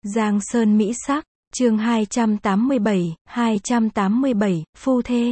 Giang Sơn Mỹ Sắc, chương 287, phu thê.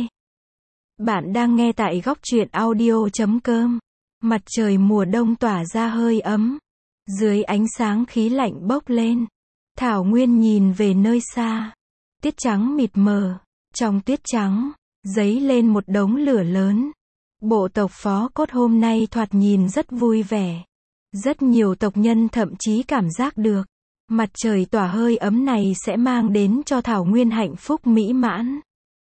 Bạn đang nghe tại góc truyện audio.com. Mặt trời mùa đông tỏa ra hơi ấm. Dưới ánh sáng khí lạnh bốc lên. Thảo Nguyên nhìn về nơi xa. Tiết trắng mịt mờ. Trong tuyết trắng, dấy lên một đống lửa lớn. Bộ tộc Phó Cốt hôm nay thoạt nhìn rất vui vẻ. Rất nhiều tộc nhân thậm chí cảm giác được. Mặt trời tỏa hơi ấm này sẽ mang đến cho Thảo Nguyên hạnh phúc mỹ mãn.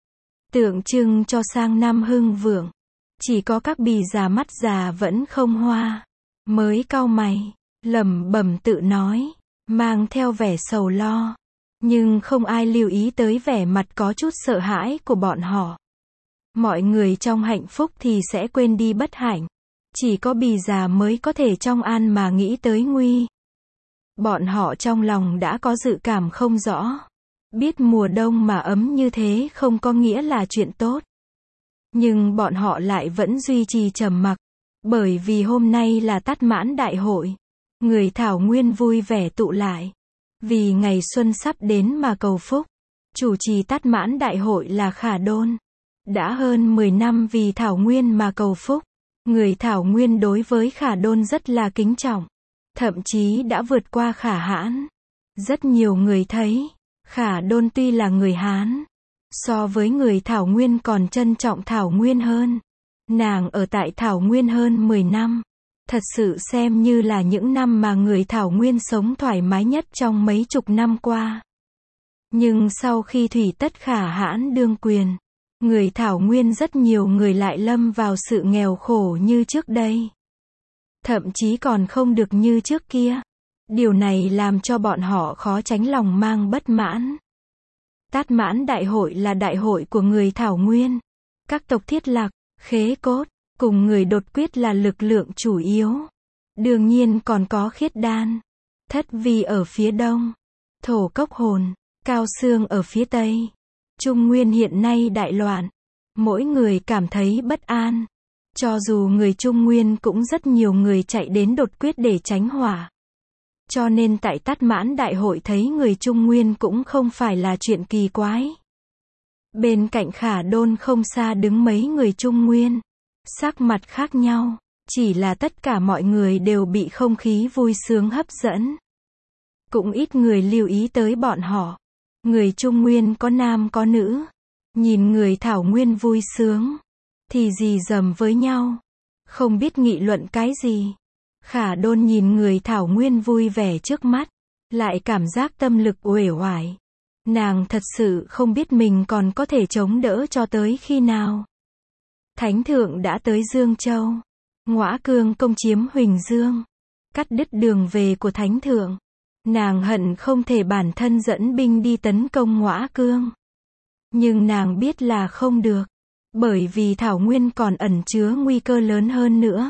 Tượng trưng cho sang năm hưng vượng. Chỉ có các bì già mắt già vẫn không hoa. Mới cau mày, lẩm bẩm tự nói, mang theo vẻ sầu lo. Nhưng không ai lưu ý tới vẻ mặt có chút sợ hãi của bọn họ. Mọi người trong hạnh phúc thì sẽ quên đi bất hạnh. Chỉ có bì già mới có thể trong an mà nghĩ tới nguy. Bọn họ trong lòng đã có dự cảm không rõ. Biết mùa đông mà ấm như thế không có nghĩa là chuyện tốt. Nhưng bọn họ lại vẫn duy trì trầm mặc. Bởi vì hôm nay là Tát Mãn Đại hội. Người Thảo Nguyên vui vẻ tụ lại. Vì ngày xuân sắp đến mà cầu phúc. Chủ trì Tát Mãn Đại hội là Khả Đôn. Đã hơn 10 năm vì Thảo Nguyên mà cầu phúc. Người Thảo Nguyên đối với Khả Đôn rất là kính trọng. Thậm chí đã vượt qua Khả Hãn. Rất nhiều người thấy, Khả Đôn tuy là người Hán, so với người Thảo Nguyên còn trân trọng Thảo Nguyên hơn. Nàng ở tại Thảo Nguyên hơn 10 năm. Thật sự xem như là những năm mà người Thảo Nguyên sống thoải mái nhất trong mấy chục năm qua. Nhưng sau khi Thủy Tất Khả Hãn đương quyền, người Thảo Nguyên rất nhiều người lại lâm vào sự nghèo khổ như trước đây. Thậm chí còn không được như trước kia. Điều này làm cho bọn họ khó tránh lòng mang bất mãn. Tát Mãn Đại hội là đại hội của người Thảo Nguyên. Các tộc Thiết Lạc, Khế Cốt, cùng người Đột Quyết là lực lượng chủ yếu. Đương nhiên còn có Khiết Đan, Thất Vi ở phía đông, Thổ Cốc Hồn, Cao Xương ở phía tây. Trung Nguyên hiện nay đại loạn. Mỗi người cảm thấy bất an. Cho dù người Trung Nguyên cũng rất nhiều người chạy đến Đột Quyết để tránh hỏa. Cho nên tại Tát Mãn Đại hội thấy người Trung Nguyên cũng không phải là chuyện kỳ quái. Bên cạnh Khả Đôn không xa đứng mấy người Trung Nguyên. Sắc mặt khác nhau. Chỉ là tất cả mọi người đều bị không khí vui sướng hấp dẫn. Cũng ít người lưu ý tới bọn họ. Người Trung Nguyên có nam có nữ. Nhìn người Thảo Nguyên vui sướng. Thì gì dầm với nhau. Không biết nghị luận cái gì. Khả Đôn nhìn người Thảo Nguyên vui vẻ trước mắt. Lại cảm giác tâm lực uể oải. Nàng thật sự không biết mình còn có thể chống đỡ cho tới khi nào. Thánh thượng đã tới Dương Châu. Ngõa Cương công chiếm Huỳnh Dương. Cắt đứt đường về của Thánh thượng. Nàng hận không thể bản thân dẫn binh đi tấn công Ngõa Cương. Nhưng nàng biết là không được. Bởi vì Thảo Nguyên còn ẩn chứa nguy cơ lớn hơn nữa.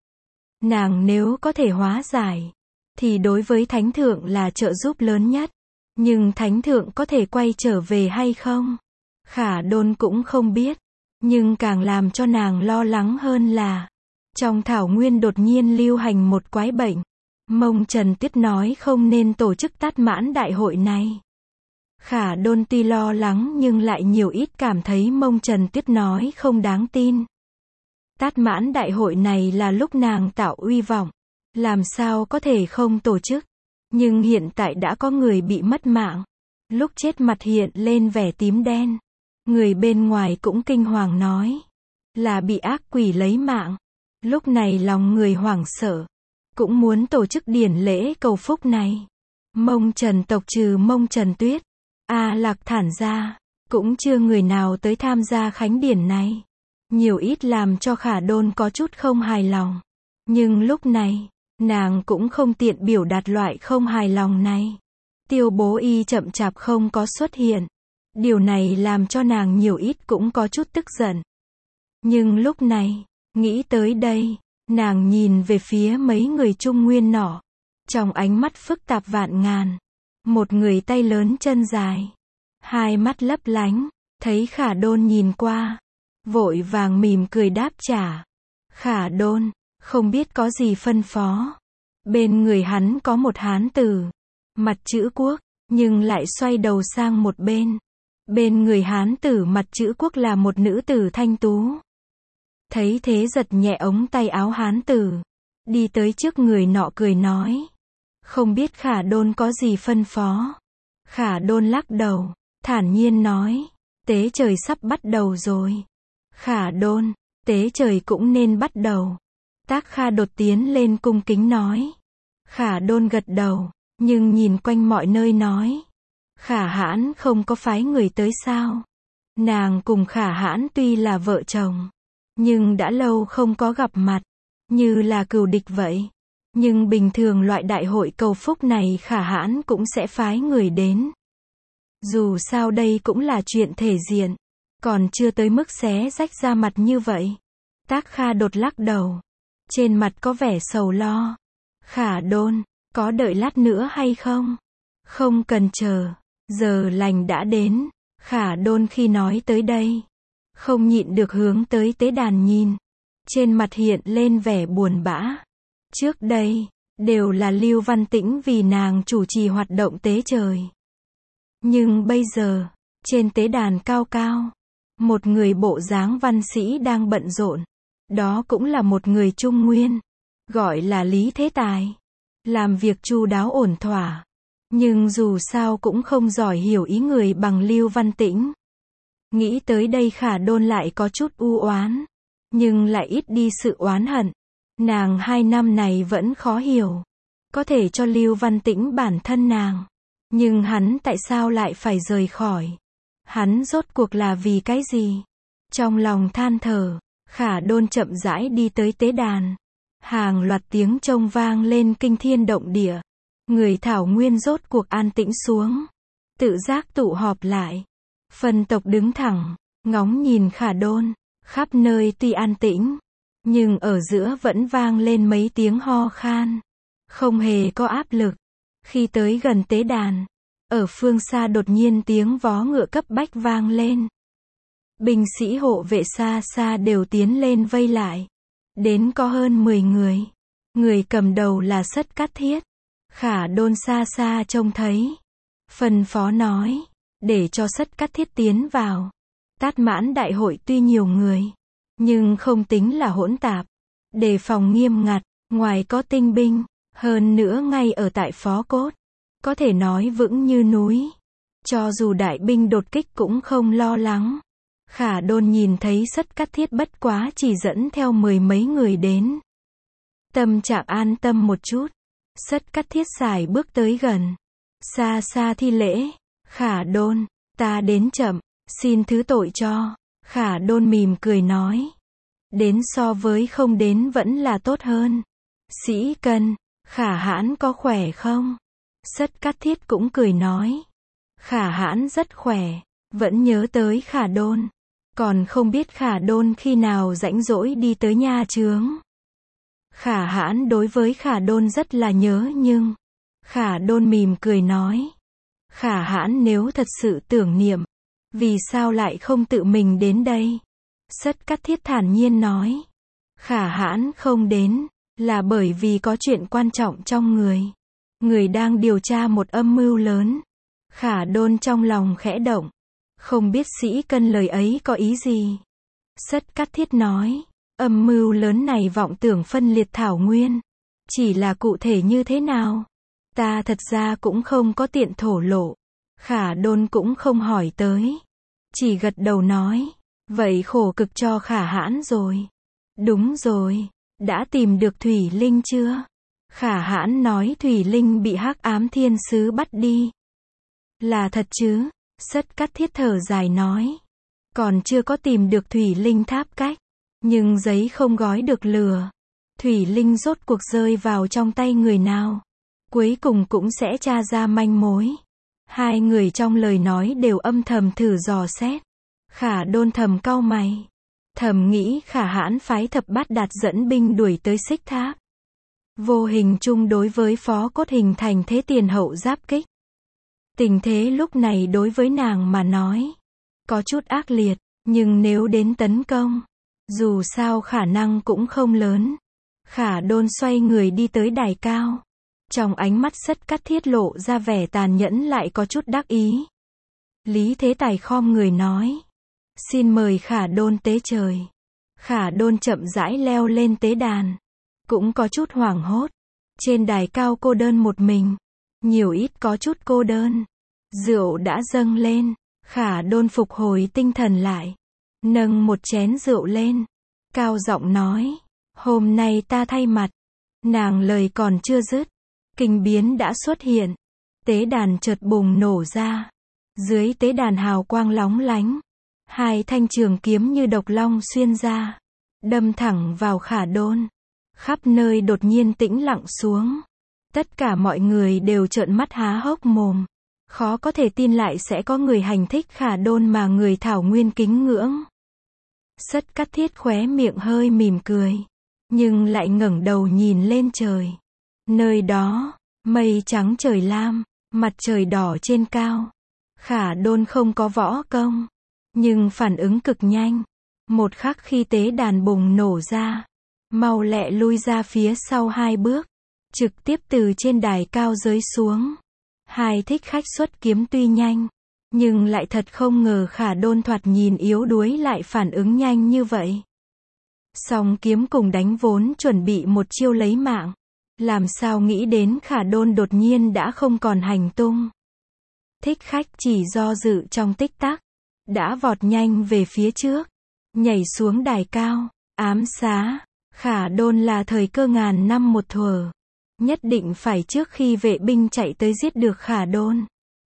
Nàng nếu có thể hóa giải, thì đối với Thánh thượng là trợ giúp lớn nhất. Nhưng Thánh thượng có thể quay trở về hay không? Khả Đôn cũng không biết. Nhưng càng làm cho nàng lo lắng hơn là, trong Thảo Nguyên đột nhiên lưu hành một quái bệnh. Mông Trần Tuyết nói không nên tổ chức Tát Mãn Đại hội này. Khả Đôn tuy lo lắng nhưng lại nhiều ít cảm thấy Mông Trần Tuyết nói không đáng tin. Tát Mãn Đại hội này là lúc nàng tạo uy vọng. Làm sao có thể không tổ chức. Nhưng hiện tại đã có người bị mất mạng. Lúc chết mặt hiện lên vẻ tím đen. Người bên ngoài cũng kinh hoàng nói. Là bị ác quỷ lấy mạng. Lúc này lòng người hoảng sợ. Cũng muốn tổ chức điển lễ cầu phúc này. Mông Trần tộc trừ Mông Trần Tuyết, A Lạc Thản ra. Cũng chưa người nào tới tham gia khánh điển này. Nhiều ít làm cho Khả Đôn có chút không hài lòng. Nhưng lúc này, nàng cũng không tiện biểu đạt loại không hài lòng này. Tiêu Bố Y chậm chạp không có xuất hiện. Điều này làm cho nàng nhiều ít cũng có chút tức giận. Nhưng lúc này, nghĩ tới đây, nàng nhìn về phía mấy người Trung Nguyên nọ. Trong ánh mắt phức tạp vạn ngàn. Một người tay lớn chân dài. Hai mắt lấp lánh. Thấy Khả Đôn nhìn qua. Vội vàng mỉm cười đáp trả. Khả Đôn, không biết có gì phân phó. Bên người hắn có một hán tử. Mặt chữ quốc, nhưng lại xoay đầu sang một bên. Bên người hán tử mặt chữ quốc là một nữ tử thanh tú. Thấy thế giật nhẹ ống tay áo hán tử, đi tới trước người nọ cười nói. Không biết Khả Đôn có gì phân phó. Khả Đôn lắc đầu, thản nhiên nói. Tế trời sắp bắt đầu rồi. Khả Đôn, tế trời cũng nên bắt đầu. Tác Kha đột tiến lên cung kính nói. Khả Đôn gật đầu, nhưng nhìn quanh mọi nơi nói. Khả Hãn không có phái người tới sao? Nàng cùng Khả Hãn tuy là vợ chồng, nhưng đã lâu không có gặp mặt, như là cừu địch vậy. Nhưng bình thường loại đại hội cầu phúc này Khả Hãn cũng sẽ phái người đến. Dù sao đây cũng là chuyện thể diện, còn chưa tới mức xé rách ra mặt như vậy. Tác Kha đột lắc đầu, trên mặt có vẻ sầu lo. Khả Đôn, có đợi lát nữa hay không? Không cần chờ, giờ lành đã đến. Khả Đôn khi nói tới đây, không nhịn được hướng tới tế đàn nhìn. Trên mặt hiện lên vẻ buồn bã. Trước đây, đều là Lưu Văn Tĩnh vì nàng chủ trì hoạt động tế trời. Nhưng bây giờ, trên tế đàn cao cao, một người bộ dáng văn sĩ đang bận rộn. Đó cũng là một người Trung Nguyên, gọi là Lý Thế Tài. Làm việc chu đáo ổn thỏa, nhưng dù sao cũng không giỏi hiểu ý người bằng Lưu Văn Tĩnh. Nghĩ tới đây Khả Đôn lại có chút u oán, nhưng lại ít đi sự oán hận. Nàng 2 năm này vẫn khó hiểu. Có thể cho Lưu Văn Tĩnh bản thân nàng, nhưng hắn tại sao lại phải rời khỏi? Hắn rốt cuộc là vì cái gì? Trong lòng than thở, Khả Đôn chậm rãi đi tới tế đàn. Hàng loạt tiếng trông vang lên kinh thiên động địa. Người Thảo Nguyên rốt cuộc an tĩnh xuống, tự giác tụ họp lại. Phần tộc đứng thẳng, ngóng nhìn Khả Đôn. Khắp nơi tuy an tĩnh, nhưng ở giữa vẫn vang lên mấy tiếng ho khan. Không hề có áp lực. Khi tới gần tế đàn, ở phương xa đột nhiên tiếng vó ngựa cấp bách vang lên. Binh sĩ hộ vệ xa xa đều tiến lên vây lại. Đến có hơn 10 người. Người cầm đầu là Sất Cát Thiết. Khả Đôn xa xa trông thấy, phân phó nói, để cho Sất Cát Thiết tiến vào. Tát Mãn đại hội tuy nhiều người, nhưng không tính là hỗn tạp. Đề phòng nghiêm ngặt, ngoài có tinh binh, hơn nữa ngay ở tại Phó Cốt, có thể nói vững như núi. Cho dù đại binh đột kích cũng không lo lắng. Khả Đôn nhìn thấy Sất Cát Thiết bất quá chỉ dẫn theo 10 mấy người đến. Tâm trạng an tâm một chút. Sất Cát Thiết sải bước tới gần, xa xa thi lễ. Khả Đôn, ta đến chậm, xin thứ tội cho. Khả Đôn mỉm cười nói, đến so với không đến vẫn là tốt hơn. Sĩ Cân, Khả Hãn có khỏe không? Sất Cát Thiết cũng cười nói, Khả Hãn rất khỏe. Vẫn nhớ tới Khả Đôn, còn không biết Khả Đôn khi nào rảnh rỗi đi tới nha chướng. Khả Hãn đối với Khả Đôn rất là nhớ nhưng Khả Đôn mỉm cười nói, Khả Hãn nếu thật sự tưởng niệm, vì sao lại không tự mình đến đây? Sất Cát Thiết thản nhiên nói, Khả Hãn không đến, là bởi vì có chuyện quan trọng trong người. Người đang điều tra một âm mưu lớn. Khả Đôn trong lòng khẽ động, không biết Sĩ Cân lời ấy có ý gì. Sất Cát Thiết nói, âm mưu lớn này vọng tưởng phân liệt Thảo Nguyên. Chỉ là cụ thể như thế nào? Ta thật ra cũng không có tiện thổ lộ. Khả Đôn cũng không hỏi tới. Chỉ gật đầu nói, vậy khổ cực cho Khả Hãn rồi. Đúng rồi, đã tìm được Thủy Linh chưa? Khả Hãn nói Thủy Linh bị Hắc Ám Thiên Sứ bắt đi. Là thật chứ? Sất Cát Thiết thở dài nói, còn chưa có tìm được Thủy Linh tháp cách, nhưng giấy không gói được lửa. Thủy Linh rốt cuộc rơi vào trong tay người nào? Cuối cùng cũng sẽ tra ra manh mối. Hai người trong lời nói đều âm thầm thử dò xét. Khả Đôn thầm cau mày, thầm nghĩ Khả Hãn phái Thập Bát Đạt dẫn binh đuổi tới Xích Tháp. Vô hình chung đối với Phó Cốt hình thành thế tiền hậu giáp kích. Tình thế lúc này đối với nàng mà nói, có chút ác liệt, nhưng nếu đến tấn công, dù sao khả năng cũng không lớn. Khả Đôn xoay người đi tới đài cao. Trong ánh mắt Sất Cát Thiết lộ ra vẻ tàn nhẫn lại có chút đắc ý. Lý Thế Tài khom người nói. Xin mời Khả Đôn tế trời. Khả Đôn chậm rãi leo lên tế đàn. Cũng có chút hoảng hốt. Trên đài cao cô đơn một mình. Nhiều ít có chút cô đơn. Rượu đã dâng lên. Khả Đôn phục hồi tinh thần lại. Nâng một chén rượu lên. Cao giọng nói. Hôm nay ta thay mặt. Nàng lời còn chưa dứt. Kinh biến đã xuất hiện. Tế đàn chợt bùng nổ ra. Dưới tế đàn hào quang lóng lánh. Hai thanh trường kiếm như độc long xuyên ra. Đâm thẳng vào Khả Đôn. Khắp nơi đột nhiên tĩnh lặng xuống. Tất cả mọi người đều trợn mắt há hốc mồm. Khó có thể tin lại sẽ có người hành thích Khả Đôn mà người Thảo Nguyên kính ngưỡng. Sất Cát Thiết khóe miệng hơi mỉm cười. Nhưng lại ngẩng đầu nhìn lên trời. Nơi đó, mây trắng trời lam, mặt trời đỏ trên cao. Khả Đôn không có võ công. Nhưng phản ứng cực nhanh. Một khắc khi tế đàn bùng nổ ra. Mau lẹ lui ra phía sau 2 bước. Trực tiếp từ trên đài cao rơi xuống. Hai thích khách xuất kiếm tuy nhanh. Nhưng lại thật không ngờ Khả Đôn thoạt nhìn yếu đuối lại phản ứng nhanh như vậy. Song kiếm cùng đánh vốn chuẩn bị một chiêu lấy mạng. Làm sao nghĩ đến Khả Đôn đột nhiên đã không còn hành tung. Thích khách chỉ do dự trong tích tắc. Đã vọt nhanh về phía trước. Nhảy xuống đài cao. Ám xá. Khả Đôn là thời cơ ngàn năm một thuở. Nhất định phải trước khi vệ binh chạy tới giết được Khả Đôn.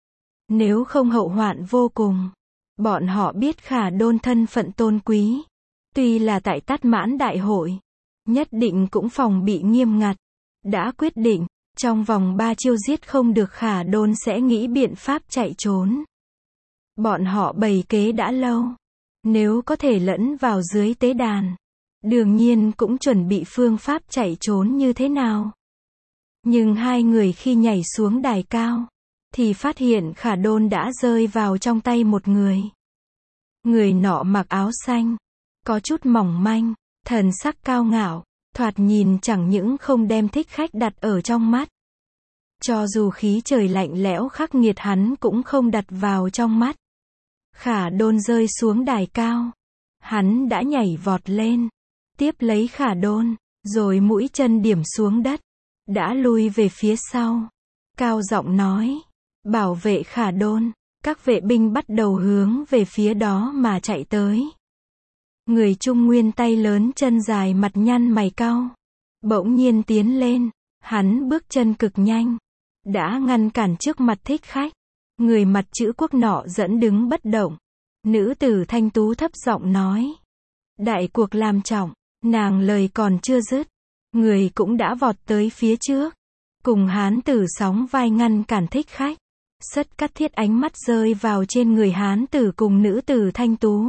Nếu không hậu hoạn vô cùng. Bọn họ biết Khả Đôn thân phận tôn quý. Tuy là tại Tát Mãn đại hội. Nhất định cũng phòng bị nghiêm ngặt. Đã quyết định. Trong vòng 3 chiêu giết không được Khả Đôn sẽ nghĩ biện pháp chạy trốn. Bọn họ bày kế đã lâu. Nếu có thể lẫn vào dưới tế đàn. Đương nhiên cũng chuẩn bị phương pháp chạy trốn như thế nào. Nhưng hai người khi nhảy xuống đài cao. Thì phát hiện Khả Đôn đã rơi vào trong tay một người. Người nọ mặc áo xanh. Có chút mỏng manh. Thần sắc cao ngạo. Thoạt nhìn chẳng những không đem thích khách đặt ở trong mắt. Cho dù khí trời lạnh lẽo khắc nghiệt hắn cũng không đặt vào trong mắt. Khả Đôn rơi xuống đài cao. Hắn đã nhảy vọt lên. Tiếp lấy Khả Đôn. Rồi mũi chân điểm xuống đất. Đã lui về phía sau. Cao giọng nói. Bảo vệ Khả Đôn. Các vệ binh bắt đầu hướng về phía đó mà chạy tới. Người Trung Nguyên tay lớn chân dài mặt nhăn mày cau. Bỗng nhiên tiến lên. Hắn bước chân cực nhanh. Đã ngăn cản trước mặt thích khách. Người mặt chữ quốc nọ dẫn đứng bất động. Nữ tử thanh tú thấp giọng nói. Đại cuộc làm trọng. Nàng lời còn chưa dứt. Người cũng đã vọt tới phía trước. Cùng hán tử sóng vai ngăn cản thích khách. Sất Cát Thiết ánh mắt rơi vào trên người hán tử cùng nữ tử thanh tú.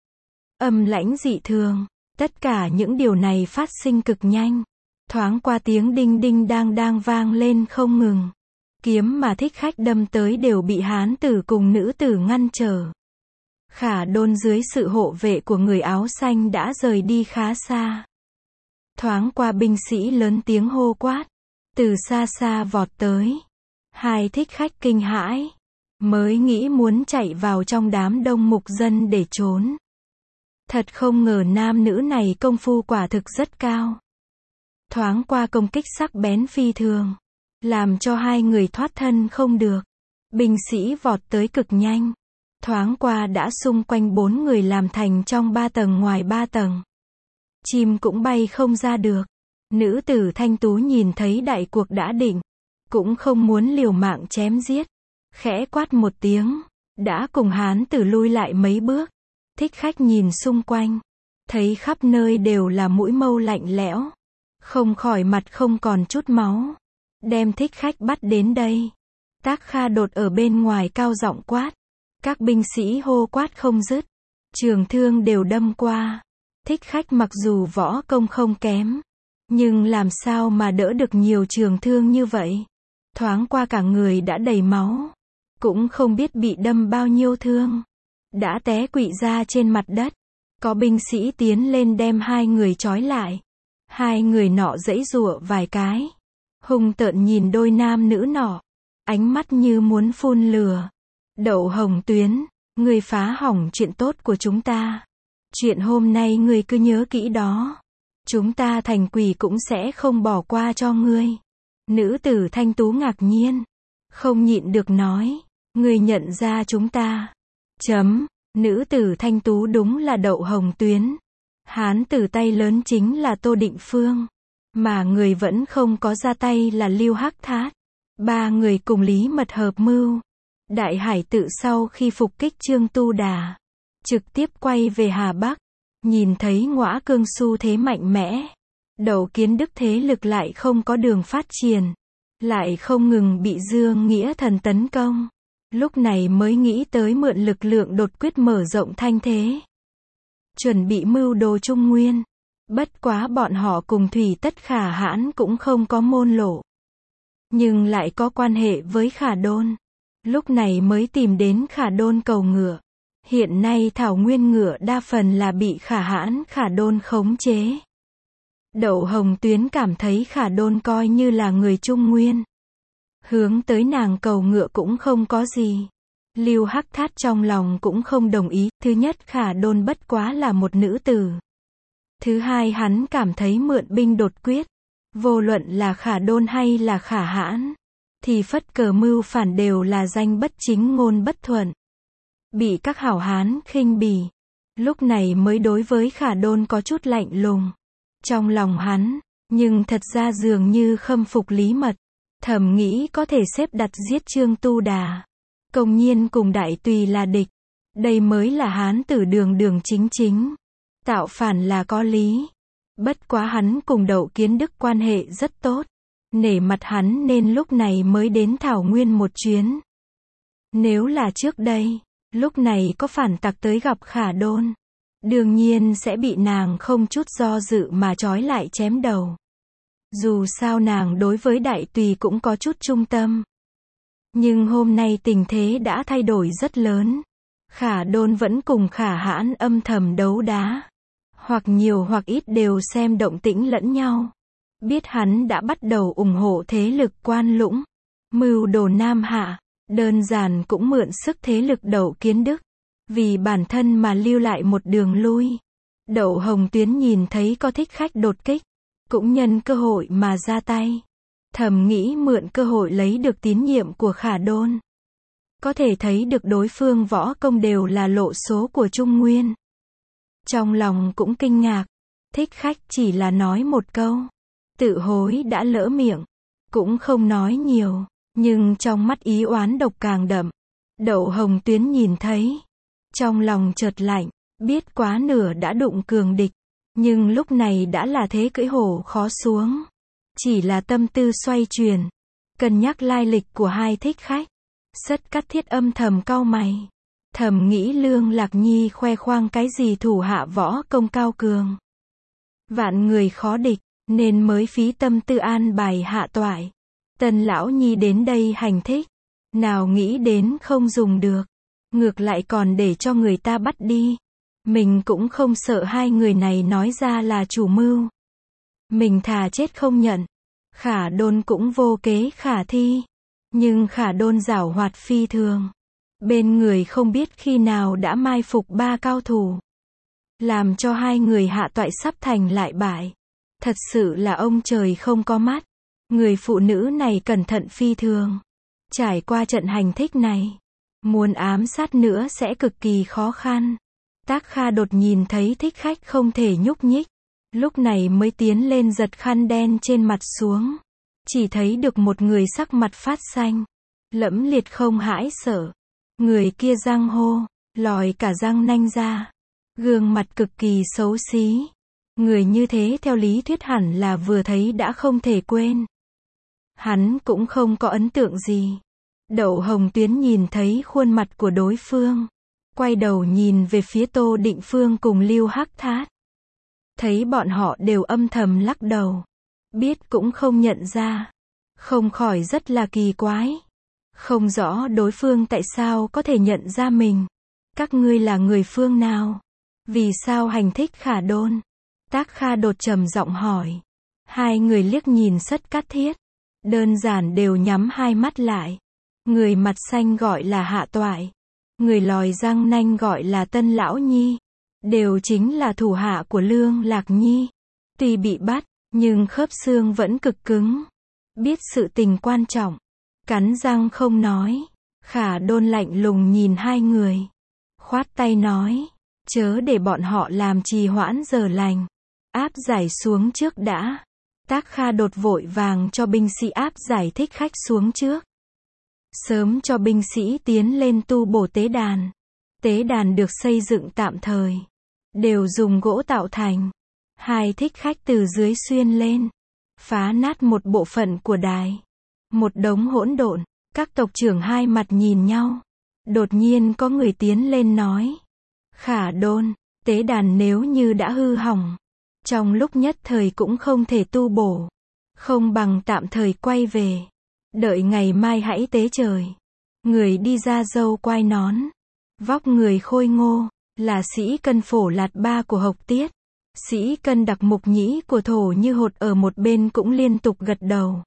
Âm lãnh dị thường. Tất cả những điều này phát sinh cực nhanh. Thoáng qua tiếng đinh đinh đang vang lên không ngừng. Kiếm mà thích khách đâm tới đều bị hán tử cùng nữ tử ngăn trở. Khả Đôn dưới sự hộ vệ của người áo xanh đã rời đi khá xa. Thoáng qua binh sĩ lớn tiếng hô quát. Từ xa xa vọt tới. Hai thích khách kinh hãi. Mới nghĩ muốn chạy vào trong đám đông mục dân để trốn. Thật không ngờ nam nữ này công phu quả thực rất cao. Thoáng qua công kích sắc bén phi thường. Làm cho hai người thoát thân không được. Binh sĩ vọt tới cực nhanh. Thoáng qua đã xung quanh 4 người làm thành trong 3 tầng ngoài 3 tầng. Chim cũng bay không ra được. Nữ tử thanh tú nhìn thấy đại cuộc đã định. Cũng không muốn liều mạng chém giết. Khẽ quát một tiếng. Đã cùng hán tử lui lại mấy bước. Thích khách nhìn xung quanh. Thấy khắp nơi đều là mũi mâu lạnh lẽo. Không khỏi mặt không còn chút máu. Đem thích khách bắt đến đây. Tác Kha đột ở bên ngoài cao giọng quát. Các binh sĩ hô quát không dứt. Trường thương đều đâm qua. Thích khách mặc dù võ công không kém. Nhưng làm sao mà đỡ được nhiều trường thương như vậy. Thoáng qua cả người đã đầy máu. Cũng không biết bị đâm bao nhiêu thương. Đã té quỵ ra trên mặt đất. Có binh sĩ tiến lên đem hai người trói lại. Hai người nọ giãy giụa vài cái. hung tợn nhìn đôi nam nữ nọ, ánh mắt như muốn phun lửa. Đậu Hồng Tuyến, ngươi phá hỏng chuyện tốt của chúng ta. Chuyện hôm nay ngươi cứ nhớ kỹ đó. Chúng ta thành quỷ cũng sẽ không bỏ qua cho ngươi. Nữ tử Thanh Tú ngạc nhiên, không nhịn được nói, ngươi nhận ra chúng ta. Nữ tử Thanh Tú đúng là Đậu Hồng Tuyến. Hán tử tay lớn chính là Tô Định Phương. Mà người vẫn không có ra tay là Lưu Hắc Thát. Ba người cùng lý mật hợp mưu. Đại Hải Tự sau khi phục kích Trương Tu Đà, trực tiếp quay về Hà Bắc. Nhìn thấy Ngõa Cương xu thế mạnh mẽ, Đậu Kiến Đức thế lực lại không có đường phát triển, lại không ngừng bị Dương Nghĩa Thần tấn công. Lúc này mới nghĩ tới mượn lực lượng đột quyết mở rộng thanh thế, chuẩn bị mưu đồ Trung Nguyên. Bất quá bọn họ cùng Thủy Tất Khả Hãn cũng không có môn lộ, nhưng lại có quan hệ với Khả Đôn. Lúc này mới tìm đến Khả Đôn cầu ngựa. Hiện nay thảo nguyên ngựa đa phần là bị Khả Hãn Khả Đôn khống chế. Đậu Hồng Tuyến cảm thấy Khả Đôn coi như là người Trung Nguyên, hướng tới nàng cầu ngựa cũng không có gì. Lưu Hắc Thát trong lòng cũng không đồng ý. Thứ nhất, Khả Đôn bất quá là một nữ tử. Thứ hai, hắn cảm thấy mượn binh đột quyết, vô luận là Khả Đôn hay là Khả Hãn, thì phất cờ mưu phản đều là danh bất chính ngôn bất thuận, bị các hảo hán khinh bỉ. Lúc này mới đối với Khả Đôn có chút lạnh lùng trong lòng hắn, nhưng thật ra dường như khâm phục lý mật, thầm nghĩ có thể xếp đặt giết Trương Tu Đà, công nhiên cùng Đại Tùy là địch. Đây mới là hán tử đường đường chính chính, tạo phản là có lý. Bất quá hắn cùng Đậu Kiến Đức quan hệ rất tốt, nể mặt hắn nên lúc này mới đến Thảo Nguyên một chuyến. Nếu là trước đây, lúc này có phản tặc tới gặp Khả Đôn, đương nhiên sẽ bị nàng không chút do dự mà trói lại chém đầu. Dù sao nàng đối với Đại Tùy cũng có chút trung tâm. Nhưng hôm nay tình thế đã thay đổi rất lớn. Khả Đôn vẫn cùng Khả Hãn âm thầm đấu đá, hoặc nhiều hoặc ít đều xem động tĩnh lẫn nhau. Biết hắn đã bắt đầu ủng hộ thế lực Quan Lũng, mưu đồ Nam Hạ, đơn giản cũng mượn sức thế lực Đậu Kiến Đức, vì bản thân mà lưu lại một đường lui. Đậu Hồng Tuyến nhìn thấy có thích khách đột kích, cũng nhân cơ hội mà ra tay, thầm nghĩ mượn cơ hội lấy được tín nhiệm của Khả Đôn. Có thể thấy được đối phương võ công đều là lộ số của Trung Nguyên. Trong lòng cũng kinh ngạc, thích khách chỉ là nói một câu, tự hối đã lỡ miệng, cũng không nói nhiều, nhưng trong mắt ý oán độc càng đậm. Đậu Hồng Tuyến nhìn thấy, trong lòng chợt lạnh, biết quá nửa đã đụng cường địch, nhưng lúc này đã là thế cưỡi hổ khó xuống. Chỉ là tâm tư xoay chuyển, cân nhắc lai lịch của hai thích khách. Sất Cát Thiết âm thầm cau mày, thầm nghĩ Lương Lạc Nhi khoe khoang cái gì thủ hạ võ công cao cường, vạn người khó địch, nên mới phí tâm tư an bài hạ toại Tần lão nhi đến đây hành thích. Nào nghĩ đến không dùng được, ngược lại còn để cho người ta bắt đi. Mình cũng không sợ hai người này nói ra là chủ mưu, mình thà chết không nhận. Khả Đôn cũng vô kế khả thi, nhưng Khả Đôn giảo hoạt phi thường, bên người không biết khi nào đã mai phục ba cao thủ, làm cho hai người hạ toại sắp thành lại bại. Thật sự là ông trời không có mắt. Người phụ nữ này cẩn thận phi thường. Trải qua trận hành thích này, muốn ám sát nữa sẽ cực kỳ khó khăn. Tác Kha đột nhìn thấy thích khách không thể nhúc nhích, lúc này mới tiến lên giật khăn đen trên mặt xuống. Chỉ thấy được một người sắc mặt phát xanh, lẫm liệt không hãi sợ. Người kia răng hô, lòi cả răng nanh ra, gương mặt cực kỳ xấu xí. Người như thế theo lý thuyết hẳn là vừa thấy đã không thể quên. Hắn cũng không có ấn tượng gì. Đậu Hồng Tuyến nhìn thấy khuôn mặt của đối phương, quay đầu nhìn về phía Tô Định Phương cùng Lưu Hắc Thát. Thấy bọn họ đều âm thầm lắc đầu, biết cũng không nhận ra, không khỏi rất là kỳ quái. Không rõ đối phương tại sao có thể nhận ra mình. Các ngươi là người phương nào? Vì sao hành thích Khả Đôn? Tác Kha đột trầm giọng hỏi. Hai người liếc nhìn Sất Cát Thiết, đơn giản đều nhắm hai mắt lại. Người mặt xanh gọi là Hạ Toại, người lòi răng nanh gọi là Tân Lão Nhi, đều chính là thủ hạ của Lương Lạc Nhi. Tuy bị bắt, nhưng khớp xương vẫn cực cứng. Biết sự tình quan trọng, cắn răng không nói. Khả Đôn lạnh lùng nhìn hai người, khoát tay nói, chớ để bọn họ làm trì hoãn giờ lành, áp giải xuống trước đã. Tác Kha đột vội vàng cho binh sĩ áp giải thích khách xuống trước. Sớm cho binh sĩ tiến lên tu bổ tế đàn. Tế đàn được xây dựng tạm thời, đều dùng gỗ tạo thành. Hai thích khách từ dưới xuyên lên, phá nát một bộ phận của đài. Một đống hỗn độn, các tộc trưởng hai mặt nhìn nhau. Đột nhiên có người tiến lên nói, Khả Đôn, tế đàn nếu như đã hư hỏng, trong lúc nhất thời cũng không thể tu bổ, không bằng tạm thời quay về, đợi ngày mai hãy tế trời. Người đi ra râu quai nón, vóc người khôi ngô, là Sĩ Cân Phổ Lạt Ba của Hộc Tiết. Sĩ Cân Đặc Mục Nhĩ của Thổ Như Hột ở một bên cũng liên tục gật đầu.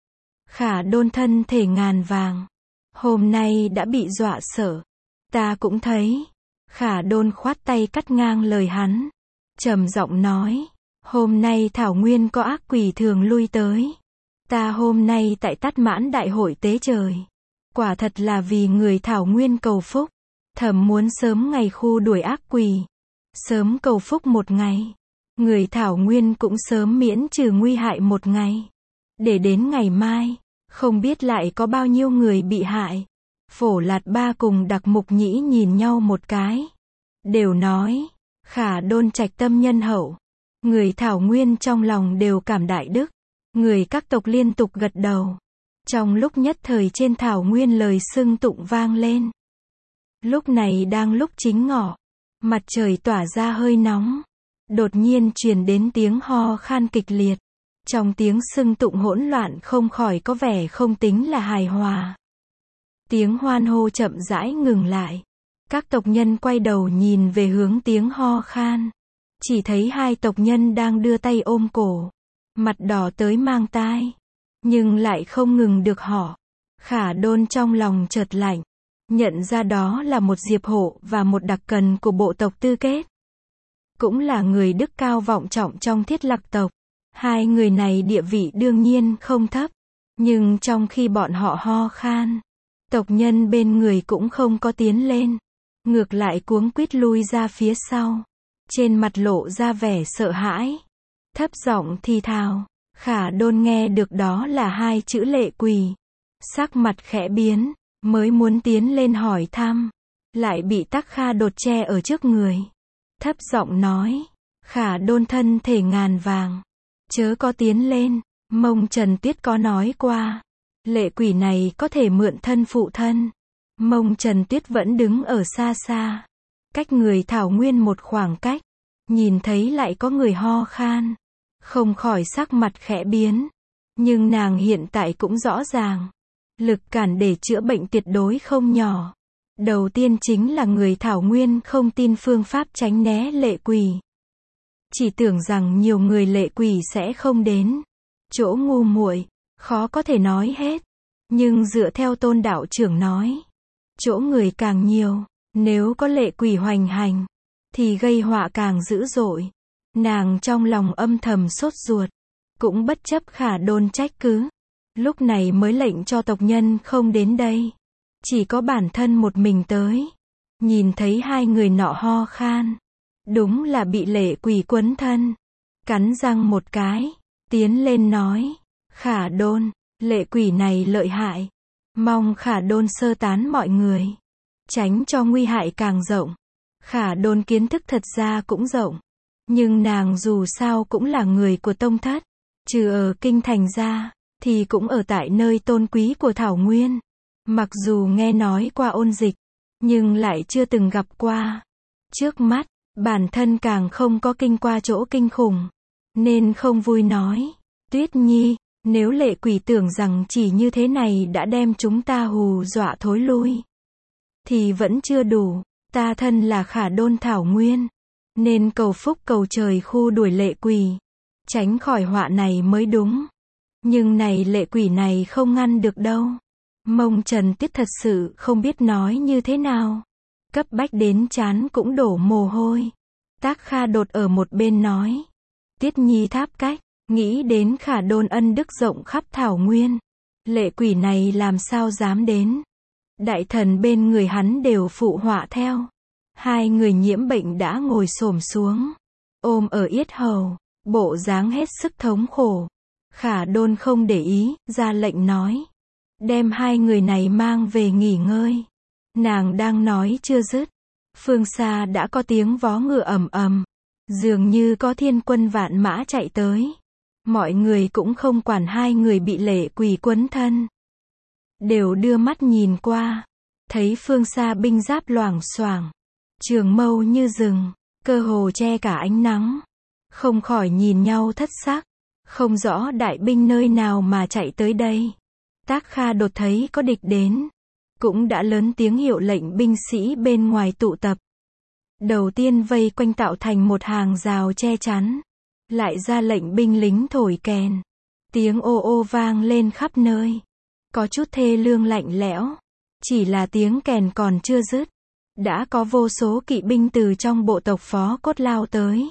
Khả Đôn thân thể ngàn vàng, hôm nay đã bị dọa sợ. Ta cũng thấy. Khả Đôn khoát tay cắt ngang lời hắn, trầm giọng nói, hôm nay Thảo Nguyên có ác quỷ thường lui tới. Ta hôm nay tại Tát Mãn đại hội tế trời, quả thật là vì người Thảo Nguyên cầu phúc. Thầm muốn sớm ngày khu đuổi ác quỷ, sớm cầu phúc một ngày, người Thảo Nguyên cũng sớm miễn trừ nguy hại một ngày. Để đến ngày mai, không biết lại có bao nhiêu người bị hại. Phổ Lạt Ba cùng Đặc Mục Nhĩ nhìn nhau một cái, đều nói, Khả Đôn trạch tâm nhân hậu. Người Thảo Nguyên trong lòng đều cảm đại đức. Người các tộc liên tục gật đầu. Trong lúc nhất thời trên Thảo Nguyên lời xưng tụng vang lên. Lúc này đang lúc chính ngọ, mặt trời tỏa ra hơi nóng. Đột nhiên truyền đến tiếng ho khan kịch liệt. Trong tiếng xưng tụng hỗn loạn không khỏi có vẻ không tính là hài hòa. Tiếng hoan hô chậm rãi ngừng lại. Các tộc nhân quay đầu nhìn về hướng tiếng ho khan. Chỉ thấy hai tộc nhân đang đưa tay ôm cổ, mặt đỏ tới mang tai, nhưng lại không ngừng được họ. Khả Đôn trong lòng chợt lạnh, nhận ra đó là một Diệp Hộ và một đặc cần của bộ tộc Tư Kết. Cũng là người đức cao vọng trọng trong Thiết Lạc tộc. Hai người này địa vị đương nhiên không thấp, nhưng trong khi bọn họ ho khan, tộc nhân bên người cũng không có tiến lên, ngược lại cuống quýt lui ra phía sau, trên mặt lộ ra vẻ sợ hãi, thấp giọng thì thào. Khả Đôn nghe được đó là hai chữ lệ quỷ, sắc mặt khẽ biến, mới muốn tiến lên hỏi thăm, lại bị Tắc Kha đột che ở trước người, thấp giọng nói, Khả Đôn thân thể ngàn vàng, chớ có tiến lên. Mông Trần Tuyết có nói qua, lệ quỷ này có thể mượn thân phụ thân. Mông Trần Tuyết vẫn đứng ở xa xa, cách người Thảo Nguyên một khoảng cách, nhìn thấy lại có người ho khan, không khỏi sắc mặt khẽ biến. Nhưng nàng hiện tại cũng rõ ràng, lực cản để chữa bệnh tuyệt đối không nhỏ. Đầu tiên chính là người Thảo Nguyên không tin phương pháp tránh né lệ quỷ. Chỉ tưởng rằng nhiều người lệ quỷ sẽ không đến. Chỗ ngu muội, khó có thể nói hết. Nhưng dựa theo Tôn đạo trưởng nói, chỗ người càng nhiều, nếu có lệ quỷ hoành hành, thì gây họa càng dữ dội. Nàng trong lòng âm thầm sốt ruột, cũng bất chấp Khả Đôn trách cứ. Lúc này mới lệnh cho tộc nhân không đến đây. Chỉ có bản thân một mình tới. Nhìn thấy hai người nọ ho khan, đúng là bị lệ quỷ quấn thân. Cắn răng một cái, tiến lên nói, Khả Đôn, lệ quỷ này lợi hại. Mong Khả Đôn sơ tán mọi người, tránh cho nguy hại càng rộng. Khả Đôn kiến thức thật ra cũng rộng, nhưng nàng dù sao cũng là người của tông thất, trừ ở kinh thành ra, thì cũng ở tại nơi tôn quý của Thảo Nguyên. Mặc dù nghe nói qua ôn dịch, nhưng lại chưa từng gặp qua. Trước mắt, bản thân càng không có kinh qua chỗ kinh khủng, nên không vui nói, Tuyết Nhi, nếu lệ quỷ tưởng rằng chỉ như thế này đã đem chúng ta hù dọa thối lui, thì vẫn chưa đủ. Ta thân là Khả Đôn Thảo Nguyên, nên cầu phúc cầu trời khu đuổi lệ quỷ, tránh khỏi họa này mới đúng. Nhưng này lệ quỷ này không ngăn được đâu. Mông Trần Tiết thật sự không biết nói như thế nào. Cấp bách đến trán cũng đổ mồ hôi. Tác Kha đột ở một bên nói. Tiết Nhi tháp cách, nghĩ đến Khả Đôn ân đức rộng khắp thảo nguyên. Lệ quỷ này làm sao dám đến. Đại thần bên người hắn đều phụ họa theo. Hai người nhiễm bệnh đã ngồi xổm xuống, ôm ở yết hầu, bộ dáng hết sức thống khổ. Khả Đôn không để ý, ra lệnh nói. Đem hai người này mang về nghỉ ngơi. Nàng đang nói chưa dứt. Phương xa đã có tiếng vó ngựa ầm ầm. Dường như có thiên quân vạn mã chạy tới. Mọi người cũng không quản hai người bị lệ quỷ quấn thân. Đều đưa mắt nhìn qua. Thấy phương xa binh giáp loảng xoảng. Trường mâu như rừng. Cơ hồ che cả ánh nắng. Không khỏi nhìn nhau thất sắc. Không rõ đại binh nơi nào mà chạy tới đây. Tác Kha đột thấy có địch đến. Cũng đã lớn tiếng hiệu lệnh binh sĩ bên ngoài tụ tập. Đầu tiên vây quanh tạo thành một hàng rào che chắn. Lại ra lệnh binh lính thổi kèn. Tiếng ô ô vang lên khắp nơi. Có chút thê lương lạnh lẽo. Chỉ là tiếng kèn còn chưa dứt. Đã có vô số kỵ binh từ trong bộ tộc Phó Cốt lao tới.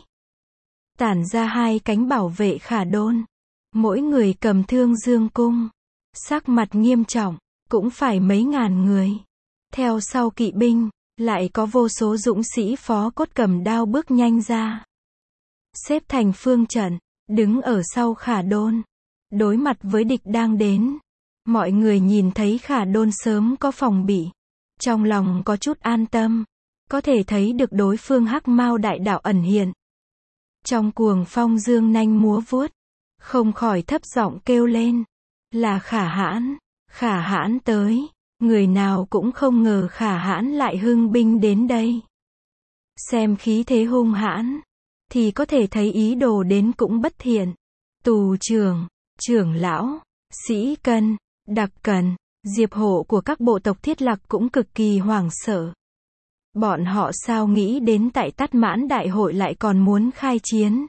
Tản ra hai cánh bảo vệ Khả Đôn. Mỗi người cầm thương dương cung. Sắc mặt nghiêm trọng. Cũng phải mấy ngàn người. Theo sau kỵ binh, lại có vô số dũng sĩ Phó Cốt cầm đao bước nhanh ra. Xếp thành phương trận, đứng ở sau Khả Đôn. Đối mặt với địch đang đến. Mọi người nhìn thấy Khả Đôn sớm có phòng bị. Trong lòng có chút an tâm. Có thể thấy được đối phương hắc mao đại đạo ẩn hiện. Trong cuồng phong dương nanh múa vuốt. Không khỏi thấp giọng kêu lên. Là Khả Hãn. Khả Hãn tới. Người nào cũng không ngờ Khả Hãn lại hưng binh đến đây. Xem khí thế hung hãn. Thì có thể thấy ý đồ đến cũng bất thiện. Tù trưởng, trưởng lão, sĩ cân, đặc cần, diệp hộ của các bộ tộc Thiết Lạc cũng cực kỳ hoảng sợ. Bọn họ sao nghĩ đến tại Tát Mãn đại hội lại còn muốn khai chiến.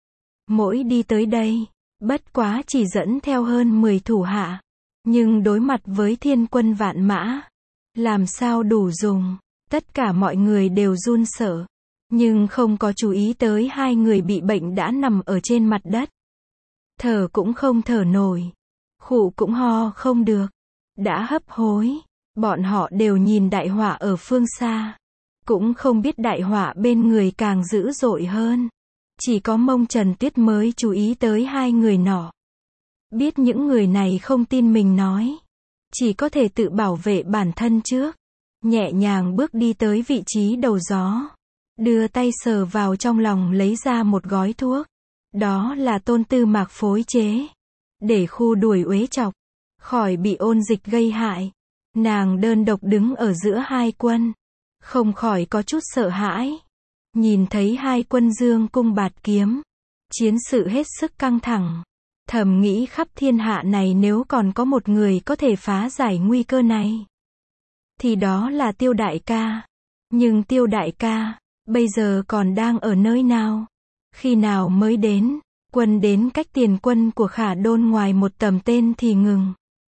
Mỗi đi tới đây, bất quá chỉ dẫn theo hơn 10 thủ hạ. Nhưng đối mặt với thiên quân vạn mã, làm sao đủ dùng, tất cả mọi người đều run sợ. Nhưng không có chú ý tới hai người bị bệnh đã nằm ở trên mặt đất. Thở cũng không thở nổi. Khụ cũng ho không được. Đã hấp hối. Bọn họ đều nhìn đại họa ở phương xa. Cũng không biết đại họa bên người càng dữ dội hơn. Chỉ có Mông Trần Tuyết mới chú ý tới hai người nọ. Biết những người này không tin mình nói. Chỉ có thể tự bảo vệ bản thân trước. Nhẹ nhàng bước đi tới vị trí đầu gió. Đưa tay sờ vào trong lòng lấy ra một gói thuốc. Đó là Tôn Tư Mạc phối chế. Để khu đuổi uế chọc. Khỏi bị ôn dịch gây hại. Nàng đơn độc đứng ở giữa hai quân. Không khỏi có chút sợ hãi. Nhìn thấy hai quân dương cung bạt kiếm. Chiến sự hết sức căng thẳng. Thầm nghĩ khắp thiên hạ này nếu còn có một người có thể phá giải nguy cơ này. Thì đó là Tiêu đại ca. Nhưng Tiêu đại ca, bây giờ còn đang ở nơi nào? Khi nào mới đến? Quân đến cách tiền quân của Khả Đôn ngoài một tầm tên thì ngừng.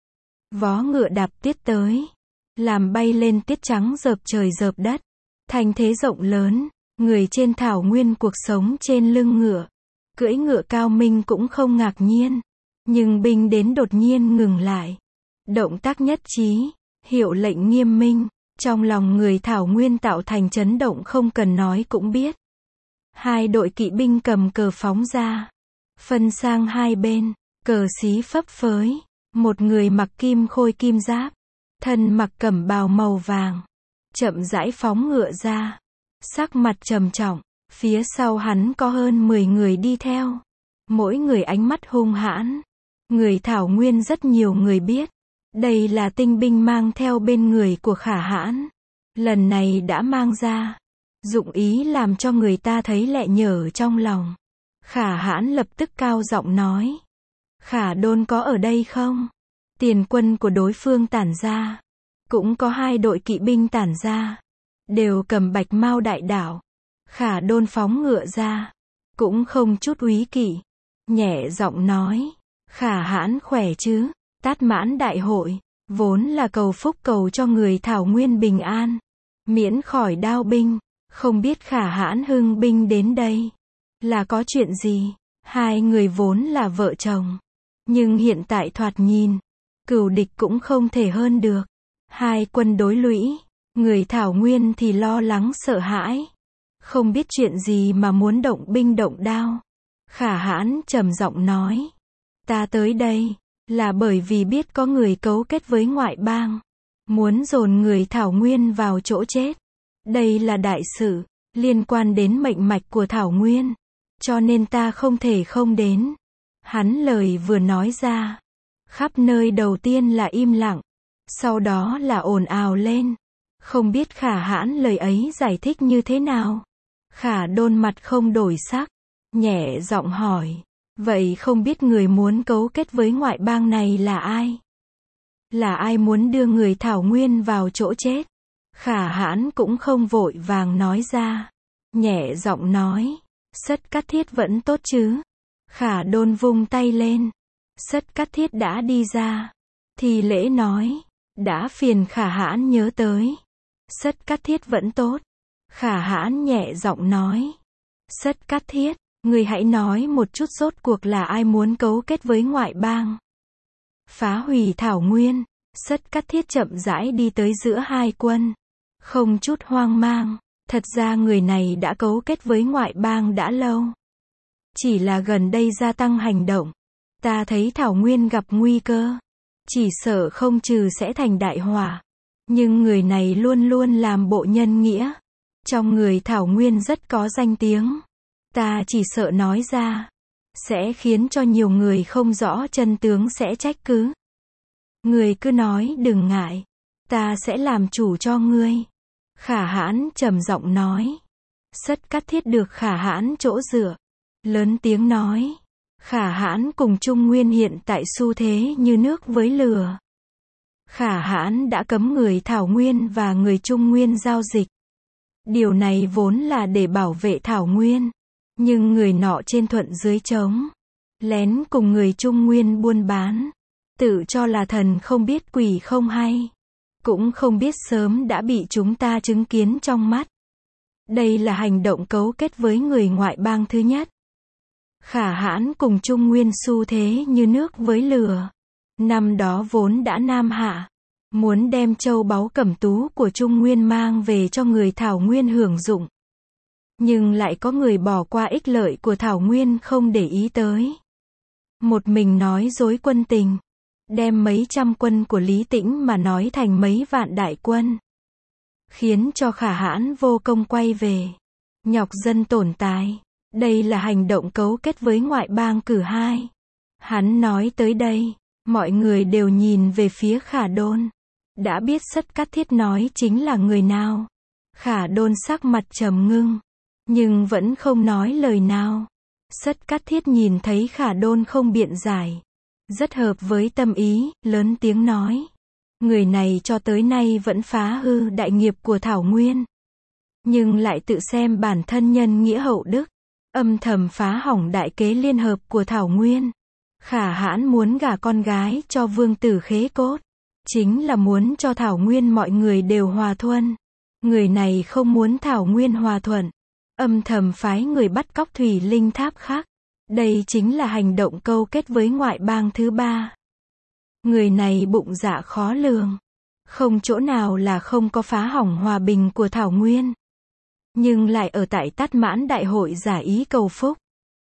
Vó ngựa đạp tiết tới. Làm bay lên tiết trắng rợp trời rợp đất. Thành thế rộng lớn. Người trên thảo nguyên cuộc sống trên lưng ngựa. Cưỡi ngựa cao minh cũng không ngạc nhiên. Nhưng binh đến đột nhiên ngừng lại. Động tác nhất trí. Hiệu lệnh nghiêm minh. Trong lòng người thảo nguyên tạo thành chấn động không cần nói cũng biết. Hai đội kỵ binh cầm cờ phóng ra. Phân sang hai bên. Cờ xí phấp phới. Một người mặc kim khôi kim giáp. Thân mặc cẩm bào màu vàng. Chậm rãi phóng ngựa ra. Sắc mặt trầm trọng. Phía sau hắn có hơn 10 người đi theo. Mỗi người ánh mắt hung hãn. Người thảo nguyên rất nhiều người biết. Đây là tinh binh mang theo bên người của Khả Hãn. Lần này đã mang ra. Dụng ý làm cho người ta thấy lẹ nhở trong lòng. Khả Hãn lập tức cao giọng nói. Khả Đôn có ở đây không? Tiền quân của đối phương tản ra. Cũng có hai đội kỵ binh tản ra. Đều cầm bạch mao đại đảo. Khả Đôn phóng ngựa ra. Cũng không chút úy kỵ. Nhẹ giọng nói. Khả hãn khỏe chứ? Tát Mãn Đại Hội, vốn là cầu phúc cầu cho người Thảo Nguyên bình an, miễn khỏi đao binh, không biết Khả hãn hưng binh đến đây, là có chuyện gì? Hai người vốn là vợ chồng, nhưng hiện tại thoạt nhìn, cừu địch cũng không thể hơn được. Hai quân đối lũy, người Thảo Nguyên thì lo lắng sợ hãi, không biết chuyện gì mà muốn động binh động đao. Khả hãn trầm giọng nói, ta tới đây, là bởi vì biết có người cấu kết với ngoại bang, muốn dồn người Thảo Nguyên vào chỗ chết. Đây là đại sự, liên quan đến mệnh mạch của Thảo Nguyên, cho nên ta không thể không đến. Hắn lời vừa nói ra, khắp nơi đầu tiên là im lặng, sau đó là ồn ào lên. Không biết Khả hãn lời ấy giải thích như thế nào. Khả Đôn mặt không đổi sắc, nhẹ giọng hỏi, vậy không biết người muốn cấu kết với ngoại bang này là ai? Là ai muốn đưa người Thảo Nguyên vào chỗ chết? Khả hãn cũng không vội vàng nói ra, nhẹ giọng nói, Sất Cát Thiết vẫn tốt chứ? Khả Đôn vung tay lên, Sất Cát Thiết đã đi ra. Thì lễ nói, đã phiền Khả hãn nhớ tới. Sất Cát Thiết vẫn tốt. Khả hãn nhẹ giọng nói, Sất Cát Thiết, người hãy nói một chút rốt cuộc là ai muốn cấu kết với ngoại bang, phá hủy Thảo Nguyên. Sất Cát Thiết chậm rãi đi tới giữa hai quân, không chút hoang mang. Thật ra người này đã cấu kết với ngoại bang đã lâu, chỉ là gần đây gia tăng hành động. Ta thấy Thảo Nguyên gặp nguy cơ, chỉ sợ không trừ sẽ thành đại họa. Nhưng người này luôn luôn làm bộ nhân nghĩa, trong người Thảo Nguyên rất có danh tiếng. Ta chỉ sợ nói ra, sẽ khiến cho nhiều người không rõ chân tướng sẽ trách cứ. Người cứ nói đừng ngại, ta sẽ làm chủ cho ngươi. Khả hãn trầm giọng nói. Sất Cát Thiết được Khả hãn chỗ dựa, lớn tiếng nói, Khả hãn cùng Trung Nguyên hiện tại xu thế như nước với lửa. Khả hãn đã cấm người Thảo Nguyên và người Trung Nguyên giao dịch. Điều này vốn là để bảo vệ Thảo Nguyên, nhưng người nọ trên thuận dưới trống, lén cùng người Trung Nguyên buôn bán, tự cho là thần không biết quỷ không hay, cũng không biết sớm đã bị chúng ta chứng kiến trong mắt. Đây là hành động cấu kết với người ngoại bang thứ nhất. Khả hãn cùng Trung Nguyên xu thế như nước với lửa. Năm đó vốn đã nam hạ, muốn đem châu báu cẩm tú của Trung Nguyên mang về cho người Thảo Nguyên hưởng dụng. Nhưng lại có người bỏ qua ích lợi của Thảo Nguyên không để ý tới. Một mình nói dối quân tình, đem mấy trăm quân của Lý Tĩnh mà nói thành mấy vạn đại quân, khiến cho Khả hãn vô công quay về, nhọc dân tổn tài. Đây là hành động cấu kết với ngoại bang cử hai. Hắn nói tới đây, mọi người đều nhìn về phía Khả Đôn, đã biết Sất Cát Thiết nói chính là người nào. Khả Đôn sắc mặt trầm ngưng, nhưng vẫn không nói lời nào. Sất Cát Thiết nhìn thấy Khả Đôn không biện giải, rất hợp với tâm ý, lớn tiếng nói, người này cho tới nay vẫn phá hư đại nghiệp của Thảo Nguyên, nhưng lại tự xem bản thân nhân nghĩa hậu đức, âm thầm phá hỏng đại kế liên hợp của Thảo Nguyên. Khả hãn muốn gả con gái cho vương tử Khế Cốt, chính là muốn cho Thảo Nguyên mọi người đều hòa thuận. Người này không muốn Thảo Nguyên hòa thuận, âm thầm phái người bắt cóc Thủy Linh Tháp khác. Đây chính là hành động câu kết với ngoại bang thứ ba. Người này bụng dạ khó lường, không chỗ nào là không có phá hỏng hòa bình của Thảo Nguyên, nhưng lại ở tại Tát Mãn Đại Hội giả ý cầu phúc.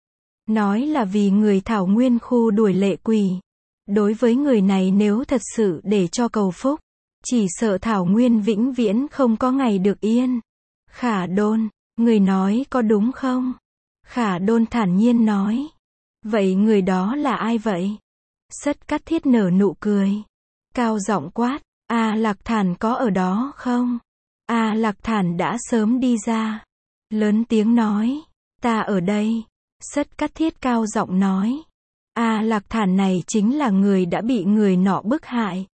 Nói là vì người Thảo Nguyên khu đuổi lệ quỷ. Đối với người này nếu thật sự để cho cầu phúc, chỉ sợ Thảo Nguyên vĩnh viễn không có ngày được yên. Khả Đôn, người nói có đúng không? Khả Đôn thản nhiên nói. Vậy người đó là ai vậy? Sất Cát Thiết nở nụ cười, cao giọng quát, A Lạc Thản có ở đó không? A Lạc Thản đã sớm đi ra. Lớn tiếng nói, ta ở đây. Sất Cát Thiết cao giọng nói, A Lạc Thản này chính là người đã bị người nọ bức hại.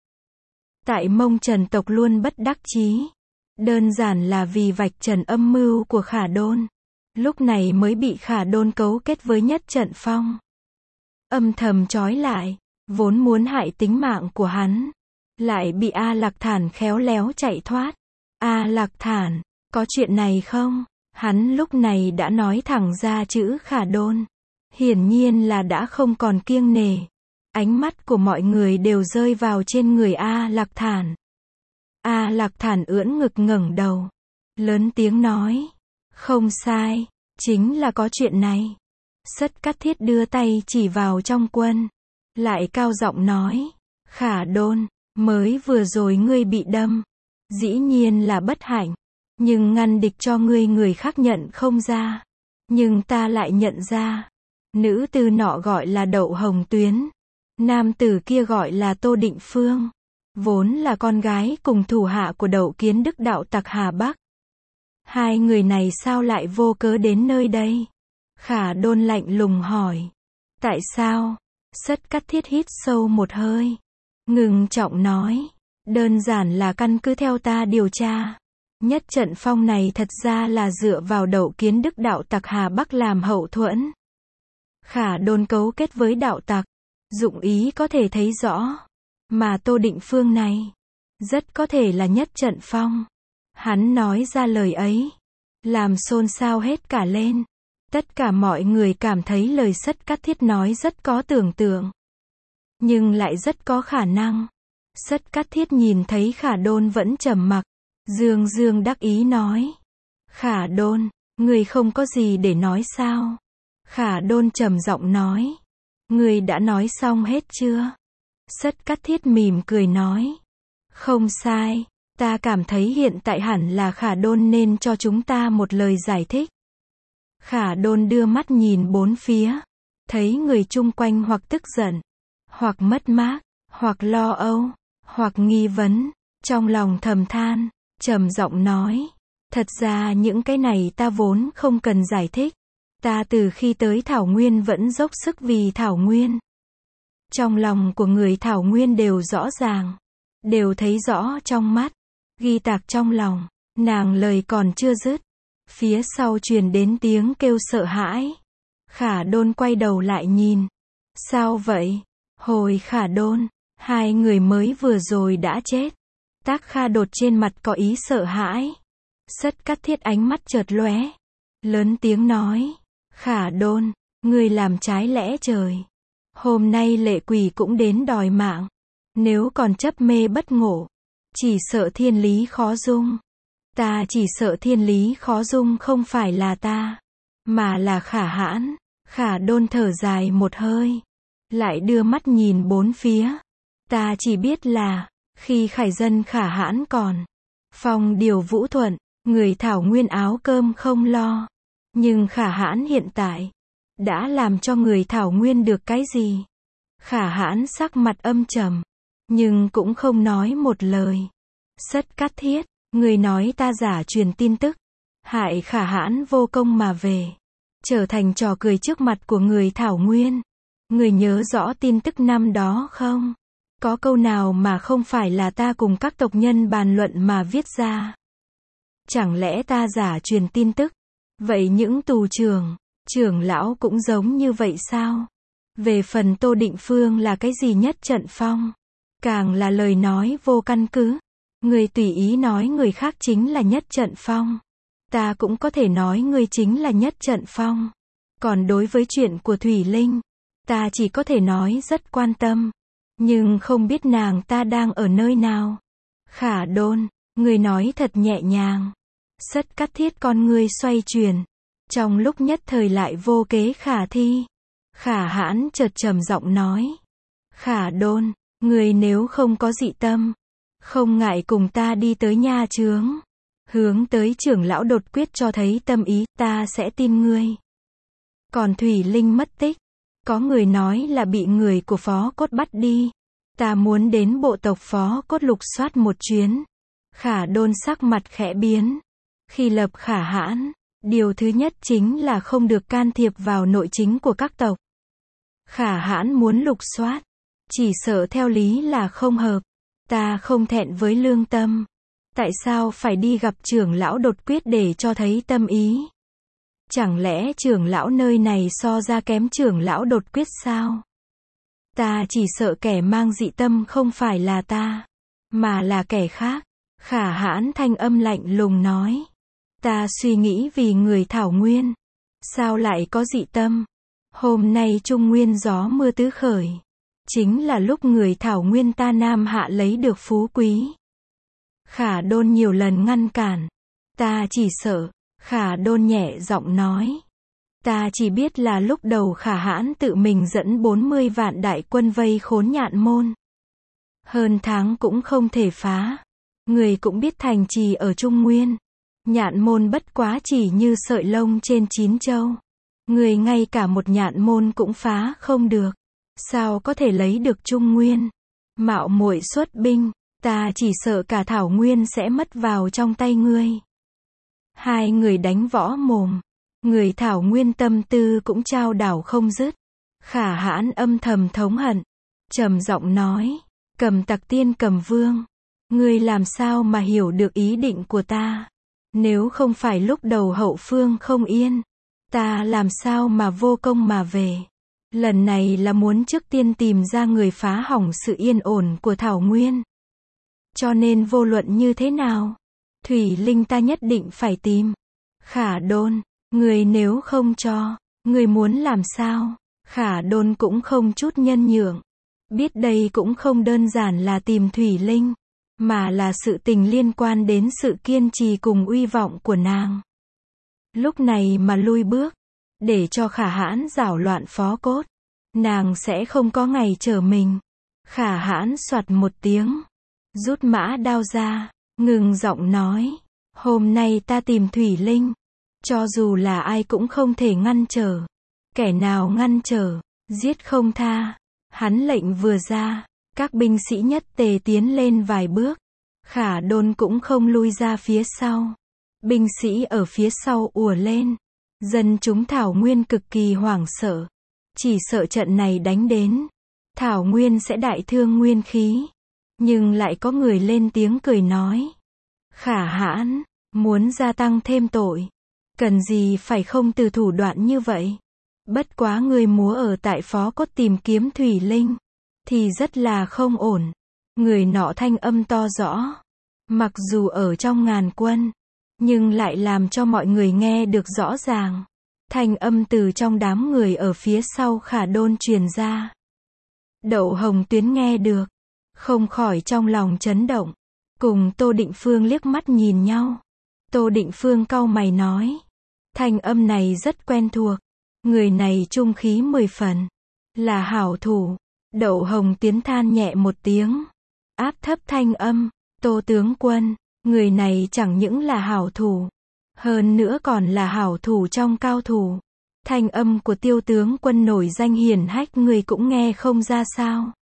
Tại Mông Trần tộc luôn bất đắc chí, đơn giản là vì vạch trần âm mưu của Khả Đôn, lúc này mới bị Khả Đôn cấu kết với Nhất Trận Phong. âm thầm trói lại, vốn muốn hại tính mạng của hắn, lại bị A Lạc Thản khéo léo chạy thoát. A Lạc Thản, có chuyện này không? Hắn lúc này đã nói thẳng ra chữ Khả Đôn. Hiển nhiên là đã không còn kiêng nể. Ánh mắt của mọi người đều rơi vào trên người A Lạc Thản. A Lạc Thản ưỡn ngực ngẩng đầu, lớn tiếng nói, không sai, chính là có chuyện này. Sất Cát Thiết đưa tay chỉ vào trong quân, lại cao giọng nói, Khả Đôn, mới vừa rồi ngươi bị đâm, dĩ nhiên là bất hạnh, nhưng ngăn địch cho ngươi người khác nhận không ra, nhưng ta lại nhận ra. Nữ tử nọ gọi là Đậu Hồng Tuyến, nam tử kia gọi là Tô Định Phương, vốn là con gái cùng thủ hạ của Đậu Kiến Đức đạo tặc Hà Bắc. Hai người này sao lại vô cớ đến nơi đây? Khả Đôn lạnh lùng hỏi. Tại sao? Sất Cát Thiết hít sâu một hơi, ngừng trọng nói, đơn giản là căn cứ theo ta điều tra. Nhất trận phong này thật ra là dựa vào Đậu Kiến Đức đạo tặc Hà Bắc làm hậu thuẫn. Khả Đôn cấu kết với đạo tặc, dụng ý có thể thấy rõ. Mà Tô Định Phương này, rất có thể là nhất trận phong. Hắn nói ra lời ấy, làm xôn xao hết cả lên. Tất cả mọi người cảm thấy lời Sất Cát Thiết nói rất có tưởng tượng, nhưng lại rất có khả năng. Sất Cát Thiết nhìn thấy Khả Đôn vẫn trầm mặc, dương dương đắc ý nói, Khả Đôn, người không có gì để nói sao? Khả Đôn trầm giọng nói, người đã nói xong hết chưa? Sất Cát Thiết mỉm cười nói, không sai, ta cảm thấy hiện tại hẳn là Khả Đôn nên cho chúng ta một lời giải thích. Khả Đôn đưa mắt nhìn bốn phía, thấy người chung quanh hoặc tức giận, hoặc mất mát, hoặc lo âu, hoặc nghi vấn, trong lòng thầm than, trầm giọng nói, thật ra những cái này ta vốn không cần giải thích, ta từ khi tới Thảo Nguyên vẫn dốc sức vì Thảo Nguyên. Trong lòng của người Thảo Nguyên đều rõ ràng, đều thấy rõ trong mắt, ghi tạc trong lòng. Nàng lời còn chưa dứt, phía sau truyền đến tiếng kêu sợ hãi. Khả Đôn quay đầu lại nhìn. Sao vậy? Hồi Khả Đôn, hai người mới vừa rồi đã chết. Tác Kha đột trên mặt có ý sợ hãi. Sất Cát Thiết ánh mắt chợt lóe, lớn tiếng nói, Khả Đôn, ngươi làm trái lẽ trời. Hôm nay lệ quỷ cũng đến đòi mạng. Nếu còn chấp mê bất ngộ, chỉ sợ thiên lý khó dung. Ta chỉ sợ thiên lý khó dung không phải là ta, mà là Khả Hãn. Khả Đôn thở dài một hơi, lại đưa mắt nhìn bốn phía. Ta chỉ biết là, khi Khải dân Khả Hãn còn phong điều vũ thuận, người Thảo Nguyên áo cơm không lo. Nhưng Khả Hãn hiện tại, đã làm cho người Thảo Nguyên được cái gì? Khả Hãn sắc mặt âm trầm, nhưng cũng không nói một lời. Sất Cát Thiết, người nói ta giả truyền tin tức, hại Khả Hãn vô công mà về, trở thành trò cười trước mặt của người Thảo Nguyên. Người nhớ rõ tin tức năm đó không? Có câu nào mà không phải là ta cùng các tộc nhân bàn luận mà viết ra? Chẳng lẽ ta giả truyền tin tức? Vậy những tù trưởng lão cũng giống như vậy sao? Về phần Tô Định Phương là cái gì nhất trận phong? Càng là lời nói vô căn cứ. Người tùy ý nói người khác chính là nhất trận phong. Ta cũng có thể nói người chính là nhất trận phong. Còn đối với chuyện của Thủy Linh, ta chỉ có thể nói rất quan tâm, nhưng không biết nàng ta đang ở nơi nào. Khả Đôn, người nói thật nhẹ nhàng. Sất Cát Thiết con ngươi xoay chuyển, trong lúc nhất thời lại vô kế khả thi. Khả Hãn chợt trầm giọng nói, Khả Đôn, người nếu không có dị tâm, không ngại cùng ta đi tới nha chướng, hướng tới trưởng lão đột quyết cho thấy tâm ý, ta sẽ tin ngươi. Còn Thủy Linh mất tích, có người nói là bị người của Phó Cốt bắt đi. Ta muốn đến bộ tộc Phó Cốt lục soát một chuyến. Khả Đôn sắc mặt khẽ biến. Khi lập Khả Hãn, điều thứ nhất chính là không được can thiệp vào nội chính của các tộc. Khả Hãn muốn lục soát, chỉ sợ theo lý là không hợp. Ta không thẹn với lương tâm. Tại sao phải đi gặp trưởng lão đột quyết để cho thấy tâm ý? Chẳng lẽ trưởng lão nơi này so ra kém trưởng lão đột quyết sao? Ta chỉ sợ kẻ mang dị tâm không phải là ta, mà là kẻ khác. Khả hãn thanh âm lạnh lùng nói. Ta suy nghĩ vì người Thảo Nguyên. Sao lại có dị tâm? Hôm nay Trung Nguyên gió mưa tứ khởi. Chính là lúc người Thảo Nguyên ta Nam Hạ lấy được phú quý. Khả Đôn nhiều lần ngăn cản. Ta chỉ sợ. Khả Đôn nhẹ giọng nói. Ta chỉ biết là lúc đầu Khả hãn tự mình dẫn 40 vạn đại quân vây khốn Nhạn Môn. Hơn tháng cũng không thể phá. Người cũng biết thành trì ở Trung Nguyên. Nhạn Môn bất quá chỉ như sợi lông trên 9 châu. Người ngay cả một Nhạn Môn cũng phá không được. Sao có thể lấy được Trung Nguyên? Mạo muội xuất binh, ta chỉ sợ cả Thảo Nguyên sẽ mất vào trong tay ngươi. Hai người đánh võ mồm. Người Thảo Nguyên tâm tư cũng chao đảo không dứt. Khả hãn âm thầm thống hận. Trầm giọng nói. Cầm Tặc Tiên Cầm Vương. Ngươi làm sao mà hiểu được ý định của ta? Nếu không phải lúc đầu hậu phương không yên, ta làm sao mà vô công mà về? Lần này là muốn trước tiên tìm ra người phá hỏng sự yên ổn của Thảo Nguyên. Cho nên vô luận như thế nào, Thủy Linh ta nhất định phải tìm. Khả Đôn, người nếu không cho, người muốn làm sao? Khả Đôn cũng không chút nhân nhượng. Biết đây cũng không đơn giản là tìm Thủy Linh, mà là sự tình liên quan đến sự kiên trì cùng uy vọng của nàng. Lúc này mà lui bước, để cho Khả hãn giảo loạn phó cốt, nàng sẽ không có ngày trở mình. Khả hãn soạt một tiếng, rút mã đao ra, ngừng giọng nói, hôm nay ta tìm Thủy Linh, cho dù là ai cũng không thể ngăn trở. Kẻ nào ngăn trở, giết không tha. Hắn lệnh vừa ra, các binh sĩ nhất tề tiến lên vài bước. Khả Đôn cũng không lui ra phía sau. Binh sĩ ở phía sau ùa lên. Dân chúng Thảo Nguyên cực kỳ hoảng sợ. Chỉ sợ trận này đánh đến, Thảo Nguyên sẽ đại thương nguyên khí. Nhưng lại có người lên tiếng cười nói. Khả hãn, muốn gia tăng thêm tội. Cần gì phải không từ thủ đoạn như vậy? Bất quá người múa ở tại phó cốt tìm kiếm Thủy Linh, thì rất là không ổn. Người nọ thanh âm to rõ. Mặc dù ở trong ngàn quân, nhưng lại làm cho mọi người nghe được rõ ràng. Thanh âm từ trong đám người ở phía sau Khả Đôn truyền ra. Đậu Hồng Tuyến nghe được, không khỏi trong lòng chấn động. Cùng Tô Định Phương liếc mắt nhìn nhau. Tô Định Phương cau mày nói. Thanh âm này rất quen thuộc. Người này trung khí 10 phần. Là hảo thủ. Đậu Hồng Tuyến than nhẹ một tiếng. Áp thấp thanh âm. Tô tướng quân. Người này chẳng những là hảo thủ. Hơn nữa còn là hảo thủ trong cao thủ. Thanh âm của Tiêu tướng quân nổi danh hiển hách người cũng nghe không ra sao.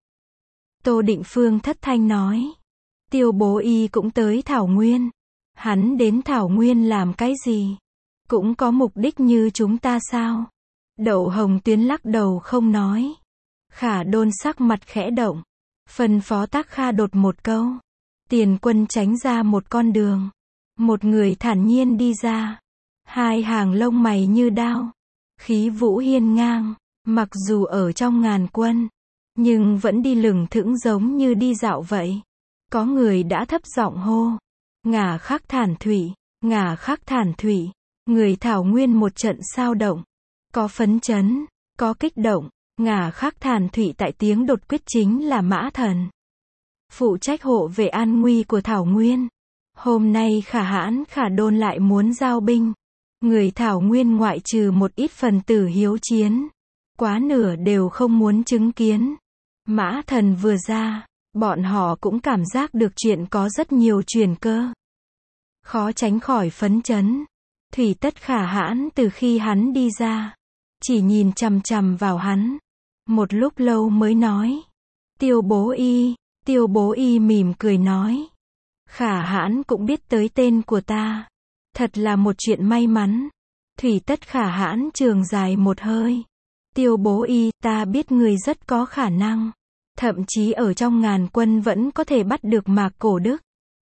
Tô Định Phương thất thanh nói. Tiêu bố y cũng tới Thảo Nguyên. Hắn đến Thảo Nguyên làm cái gì? Cũng có mục đích như chúng ta sao? Đậu Hồng Tuyến lắc đầu không nói. Khả Đôn sắc mặt khẽ động. Phân phó Tác Kha đột một câu. Tiền quân tránh ra một con đường. Một người thản nhiên đi ra. Hai hàng lông mày như đao. Khí vũ hiên ngang. Mặc dù ở trong ngàn quân, nhưng vẫn đi lửng thững giống như đi dạo vậy. Có người đã thấp giọng hô. Ngả Khắc Thản Thủy. Ngả Khắc Thản Thủy. Người Thảo Nguyên một trận sao động. Có phấn chấn, có kích động. Ngả Khắc Thản Thủy tại tiếng đột quyết chính là Mã Thần. Phụ trách hộ vệ an nguy của Thảo Nguyên. Hôm nay Khả hãn Khả Đôn lại muốn giao binh. Người Thảo Nguyên ngoại trừ một ít phần tử hiếu chiến, quá nửa đều không muốn chứng kiến. Mã Thần vừa ra, bọn họ cũng cảm giác được chuyện có rất nhiều chuyển cơ. Khó tránh khỏi phấn chấn. Thủy Tất Khả hãn từ khi hắn đi ra, chỉ nhìn chằm chằm vào hắn. Một lúc lâu mới nói. Tiêu bố y. Tiêu bố y mỉm cười nói. Khả hãn cũng biết tới tên của ta. Thật là một chuyện may mắn. Thủy Tất Khả hãn trường dài một hơi. Tiêu bố y, ta biết người rất có khả năng. Thậm chí ở trong ngàn quân vẫn có thể bắt được Mạc Cổ Đức.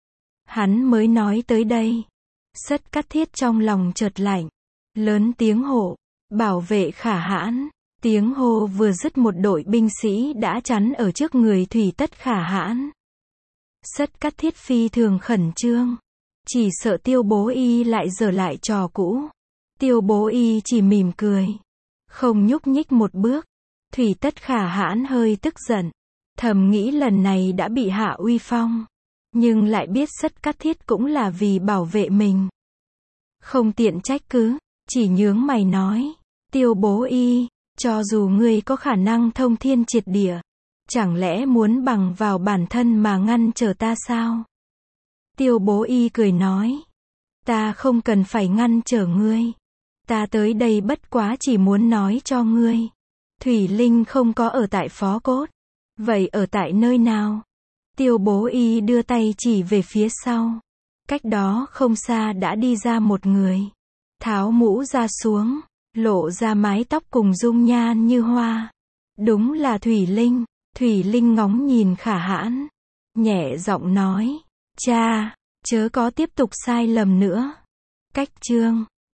Hắn mới nói tới đây. Sất Cát Thiết trong lòng chợt lạnh. Lớn tiếng hộ. Bảo vệ Khả hãn. Tiếng hô vừa dứt, một đội binh sĩ đã chắn ở trước người Thủy Tất Khả Hãn. Sất Cát Thiết phi thường khẩn trương. Chỉ sợ Tiêu Bố Y lại giở lại trò cũ. Tiêu Bố Y chỉ mỉm cười, không nhúc nhích một bước. Thủy Tất Khả Hãn hơi tức giận, thầm nghĩ lần này đã bị hạ uy phong. Nhưng lại biết Sất Cát Thiết cũng là vì bảo vệ mình. Không tiện trách cứ, chỉ nhướng mày nói, Tiêu Bố Y, cho dù ngươi có khả năng thông thiên triệt địa, chẳng lẽ muốn bằng vào bản thân mà ngăn trở ta sao? Tiêu Bố Y cười nói, ta không cần phải ngăn trở ngươi. Ta tới đây bất quá chỉ muốn nói cho ngươi. Thủy Linh không có ở tại Phó Cốt. Vậy ở tại nơi nào? Tiêu Bố Y đưa tay chỉ về phía sau. Cách đó không xa đã đi ra một người. Tháo mũ ra xuống, lộ ra mái tóc cùng dung nhan như hoa. Đúng là Thủy Linh. Thủy Linh ngóng nhìn Khả Hãn, nhẹ giọng nói, cha, chớ có tiếp tục sai lầm nữa. Cách chương